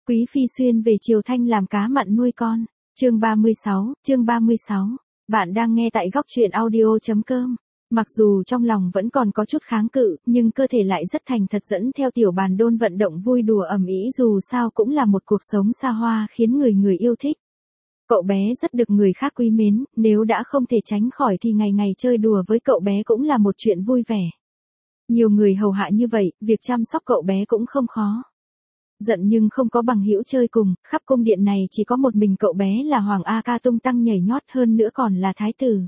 Quý phi xuyên về Triều Thanh làm cá mặn nuôi con. Chương 36. Bạn đang nghe tại góc truyện audio.com. Mặc dù trong lòng vẫn còn có chút kháng cự, nhưng cơ thể lại rất thành thật dẫn theo tiểu bàn đôn vận động vui đùa ầm ĩ, dù sao cũng là một cuộc sống xa hoa khiến người người yêu thích. Cậu bé rất được người khác quý mến, nếu đã không thể tránh khỏi thì ngày ngày chơi đùa với cậu bé cũng là một chuyện vui vẻ. Nhiều người hầu hạ như vậy, việc chăm sóc cậu bé cũng không khó. Giận nhưng không có bằng hữu chơi cùng, khắp cung điện này chỉ có một mình cậu bé là Hoàng A Ca tung tăng nhảy nhót, hơn nữa còn là thái tử.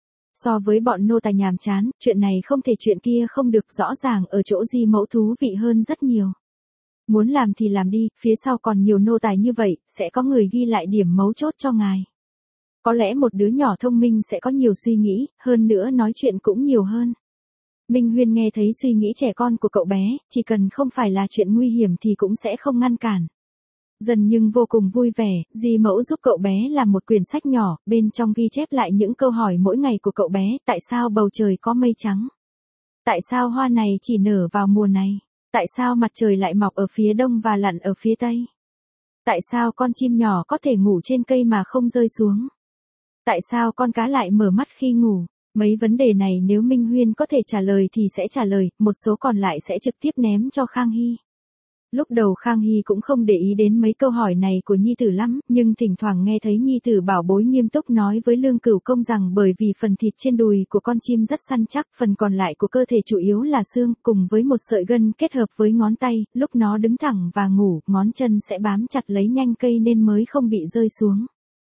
So với bọn nô tài nhàm chán, chuyện này không thể chuyện kia không được, rõ ràng ở chỗ Di Mẫu thú vị hơn rất nhiều. Muốn làm thì làm đi, phía sau còn nhiều nô tài như vậy, sẽ có người ghi lại điểm mấu chốt cho ngài. Có lẽ một đứa nhỏ thông minh sẽ có nhiều suy nghĩ, hơn nữa nói chuyện cũng nhiều hơn. Minh Huyên nghe thấy suy nghĩ trẻ con của cậu bé, chỉ cần không phải là chuyện nguy hiểm thì cũng sẽ không ngăn cản. Dần nhưng vô cùng vui vẻ, Di Mẫu giúp cậu bé làm một quyển sách nhỏ, bên trong ghi chép lại những câu hỏi mỗi ngày của cậu bé, tại sao bầu trời có mây trắng? Tại sao hoa này chỉ nở vào mùa này? Tại sao mặt trời lại mọc ở phía đông và lặn ở phía tây? Tại sao con chim nhỏ có thể ngủ trên cây mà không rơi xuống? Tại sao con cá lại mở mắt khi ngủ? Mấy vấn đề này nếu Minh Huyên có thể trả lời thì sẽ trả lời, một số còn lại sẽ trực tiếp ném cho Khang Hy. Lúc đầu Khang Hy cũng không để ý đến mấy câu hỏi này của nhi tử lắm, nhưng thỉnh thoảng nghe thấy nhi tử bảo bối nghiêm túc nói với Lương Cửu Công rằng bởi vì phần thịt trên đùi của con chim rất săn chắc, phần còn lại của cơ thể chủ yếu là xương, cùng với một sợi gân kết hợp với ngón tay, lúc nó đứng thẳng và ngủ, ngón chân sẽ bám chặt lấy nhánh cây nên mới không bị rơi xuống.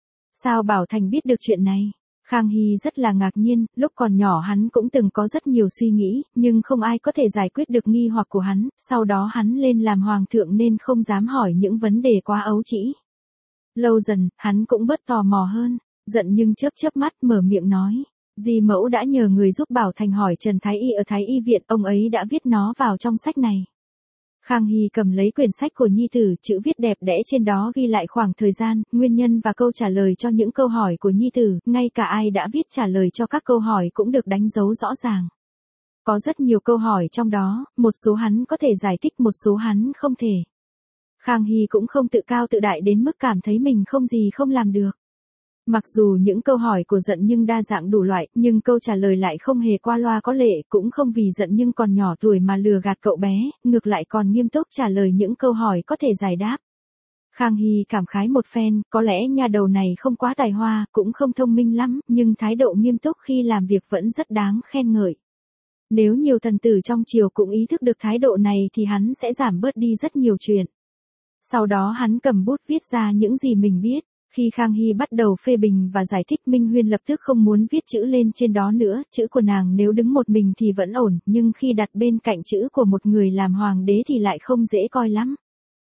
Sao Bảo Thành biết được chuyện này? Khang Hy rất là ngạc nhiên, lúc còn nhỏ hắn cũng từng có rất nhiều suy nghĩ, nhưng không ai có thể giải quyết được nghi hoặc của hắn, sau đó hắn lên làm hoàng thượng nên không dám hỏi những vấn đề quá ấu trĩ. Lâu dần, hắn cũng bớt tò mò hơn, giận nhưng chớp mắt mở miệng nói. Di Mẫu đã nhờ người giúp Bảo Thành hỏi Trần Thái Y ở Thái Y viện, ông ấy đã viết nó vào trong sách này. Khang Hy cầm lấy quyển sách của nhi tử, chữ viết đẹp đẽ trên đó ghi lại khoảng thời gian, nguyên nhân và câu trả lời cho những câu hỏi của nhi tử, ngay cả ai đã viết trả lời cho các câu hỏi cũng được đánh dấu rõ ràng. Có rất nhiều câu hỏi trong đó, một số hắn có thể giải thích, một số hắn không thể. Khang Hy cũng không tự cao tự đại đến mức cảm thấy mình không gì không làm được. Mặc dù những câu hỏi của giận nhưng đa dạng đủ loại, nhưng câu trả lời lại không hề qua loa có lệ, cũng không vì giận nhưng còn nhỏ tuổi mà lừa gạt cậu bé, ngược lại còn nghiêm túc trả lời những câu hỏi có thể giải đáp. Khang Hy cảm khái một phen, có lẽ nhà đầu này không quá tài hoa, cũng không thông minh lắm, nhưng thái độ nghiêm túc khi làm việc vẫn rất đáng khen ngợi. Nếu nhiều thần tử trong triều cũng ý thức được thái độ này thì hắn sẽ giảm bớt đi rất nhiều chuyện. Sau đó hắn cầm bút viết ra những gì mình biết. Khi Khang Hy bắt đầu phê bình và giải thích, Minh Huyên lập tức không muốn viết chữ lên trên đó nữa, chữ của nàng nếu đứng một mình thì vẫn ổn, nhưng khi đặt bên cạnh chữ của một người làm hoàng đế thì lại không dễ coi lắm.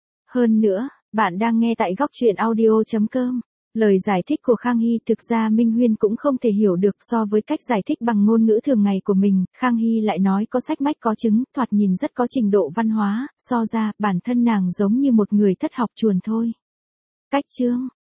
Hơn nữa, bạn đang nghe tại góc truyện audio.com. Lời giải thích của Khang Hy thực ra Minh Huyên cũng không thể hiểu được, so với cách giải thích bằng ngôn ngữ thường ngày của mình, Khang Hy lại nói có sách mách có chứng, thoạt nhìn rất có trình độ văn hóa, so ra bản thân nàng giống như một người thất học chuồn thôi. Cách chương